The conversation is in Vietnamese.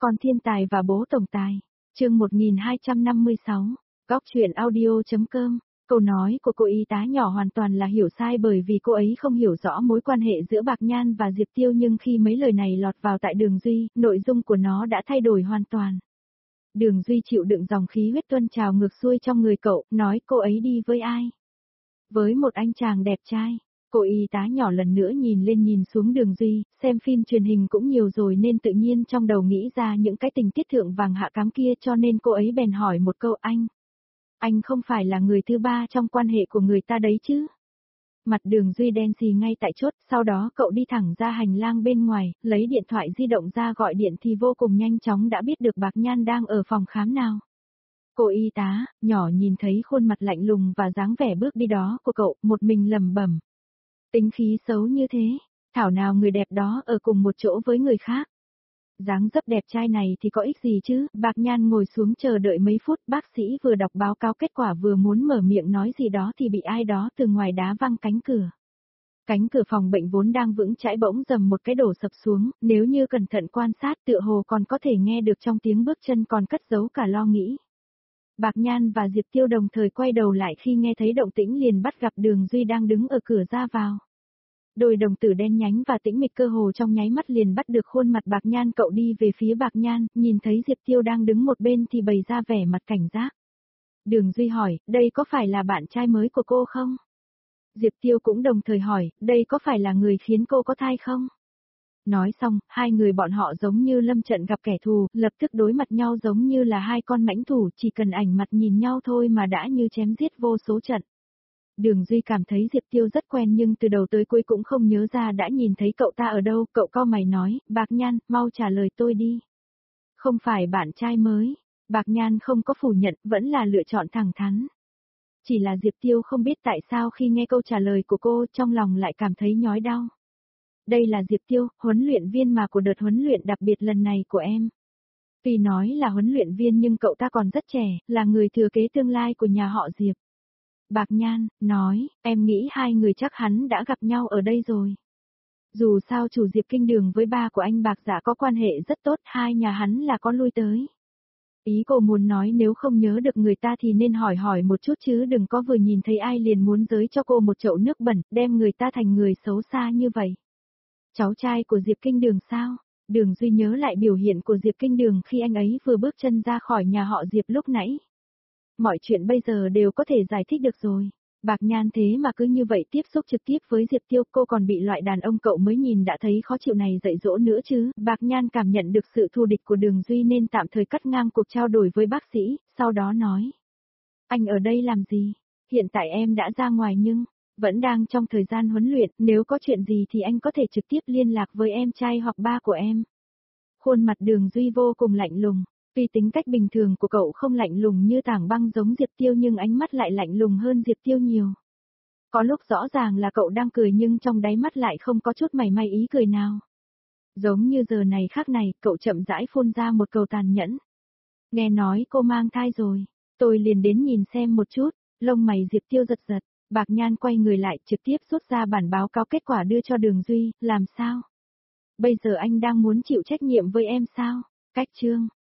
Con thiên tài và bố tổng tài. Chương 1256. Góc truyện audio.com. Câu nói của cô y tá nhỏ hoàn toàn là hiểu sai bởi vì cô ấy không hiểu rõ mối quan hệ giữa Bạc Nhan và Diệp Tiêu, nhưng khi mấy lời này lọt vào tai Đường Duy, nội dung của nó đã thay đổi hoàn toàn. Đường Duy chịu đựng dòng khí huyết tuôn trào ngược xuôi trong người cậu, nói cô ấy đi với ai? Với một anh chàng đẹp trai. Cô y tá nhỏ lần nữa nhìn lên nhìn xuống Đường Duy, xem phim truyền hình cũng nhiều rồi nên tự nhiên trong đầu nghĩ ra những cái tình tiết thượng vàng hạ cám kia, cho nên cô ấy bèn hỏi một câu: anh không phải là người thứ ba trong quan hệ của người ta đấy chứ? Mặt Đường Duy đen xì ngay tại chốt, sau đó cậu đi thẳng ra hành lang bên ngoài, lấy điện thoại di động ra gọi điện thì vô cùng nhanh chóng đã biết được Bạc Nhan đang ở phòng khám nào. Cô y tá nhỏ nhìn thấy khuôn mặt lạnh lùng và dáng vẻ bước đi đó của cậu, một mình lẩm bẩm. Tính khí xấu như thế, thảo nào người đẹp đó ở cùng một chỗ với người khác. Dáng dấp đẹp trai này thì có ích gì chứ? Bạc Nhan ngồi xuống chờ đợi mấy phút, bác sĩ vừa đọc báo cáo kết quả vừa muốn mở miệng nói gì đó thì bị ai đó từ ngoài đá văng cánh cửa. Cánh cửa phòng bệnh vốn đang vững chãi bỗng dầm một cái đổ sập xuống, nếu như cẩn thận quan sát tựa hồ còn có thể nghe được trong tiếng bước chân còn cất giấu cả lo nghĩ. Bạc Nhan và Diệp Tiêu đồng thời quay đầu lại khi nghe thấy động tĩnh, liền bắt gặp Đường Duy đang đứng ở cửa ra vào. Đôi đồng tử đen nhánh và tĩnh mịch cơ hồ trong nháy mắt liền bắt được khuôn mặt Bạc Nhan. Cậu đi về phía Bạc Nhan, nhìn thấy Diệp Tiêu đang đứng một bên thì bày ra vẻ mặt cảnh giác. Đường Duy hỏi, đây có phải là bạn trai mới của cô không? Diệp Tiêu cũng đồng thời hỏi, đây có phải là người khiến cô có thai không? Nói xong, hai người bọn họ giống như lâm trận gặp kẻ thù, lập tức đối mặt nhau giống như là hai con mãnh thủ, chỉ cần ảnh mặt nhìn nhau thôi mà đã như chém giết vô số trận. Đường Duy cảm thấy Diệp Tiêu rất quen nhưng từ đầu tới cuối cũng không nhớ ra đã nhìn thấy cậu ta ở đâu. Cậu cau mày nói, Bạc Nhan, mau trả lời tôi đi. Không phải bạn trai mới. Bạc Nhan không có phủ nhận, vẫn là lựa chọn thẳng thắn. Chỉ là Diệp Tiêu không biết tại sao khi nghe câu trả lời của cô trong lòng lại cảm thấy nhói đau. Đây là Diệp Tiêu, huấn luyện viên mà của đợt huấn luyện đặc biệt lần này của em. Tuy nói là huấn luyện viên nhưng cậu ta còn rất trẻ, là người thừa kế tương lai của nhà họ Diệp. Bạc Nhan nói, em nghĩ hai người chắc hắn đã gặp nhau ở đây rồi. Dù sao chủ Diệp Kinh Đường với ba của anh Bạc Dạ có quan hệ rất tốt, hai nhà hắn là có lui tới. Ý cô muốn nói nếu không nhớ được người ta thì nên hỏi một chút chứ đừng có vừa nhìn thấy ai liền muốn giới cho cô một chậu nước bẩn, đem người ta thành người xấu xa như vậy. Cháu trai của Diệp Kinh Đường sao? Đường Duy nhớ lại biểu hiện của Diệp Kinh Đường khi anh ấy vừa bước chân ra khỏi nhà họ Diệp lúc nãy. Mọi chuyện bây giờ đều có thể giải thích được rồi. Bạc Nhan thế mà cứ như vậy tiếp xúc trực tiếp với Diệp Tiêu, cô còn bị loại đàn ông cậu mới nhìn đã thấy khó chịu này dạy dỗ nữa chứ. Bạc Nhan cảm nhận được sự thù địch của Đường Duy nên tạm thời cắt ngang cuộc trao đổi với bác sĩ, sau đó nói. Anh ở đây làm gì? Hiện tại em đã ra ngoài nhưng vẫn đang trong thời gian huấn luyện, nếu có chuyện gì thì anh có thể trực tiếp liên lạc với em trai hoặc ba của em. Khuôn mặt Đường Duy vô cùng lạnh lùng. Tuy tính cách bình thường của cậu không lạnh lùng như tảng băng giống Diệp Tiêu nhưng ánh mắt lại lạnh lùng hơn Diệp Tiêu nhiều. Có lúc rõ ràng là cậu đang cười nhưng trong đáy mắt lại không có chút mảy may ý cười nào. Giống như giờ này khác này, cậu chậm rãi phun ra một câu tàn nhẫn. Nghe nói cô mang thai rồi, tôi liền đến nhìn xem một chút. Lông mày Diệp Tiêu giật giật, Bạc Nhan quay người lại trực tiếp rút ra bản báo cáo kết quả đưa cho Đường Duy, làm sao? Bây giờ anh đang muốn chịu trách nhiệm với em sao? Cách chương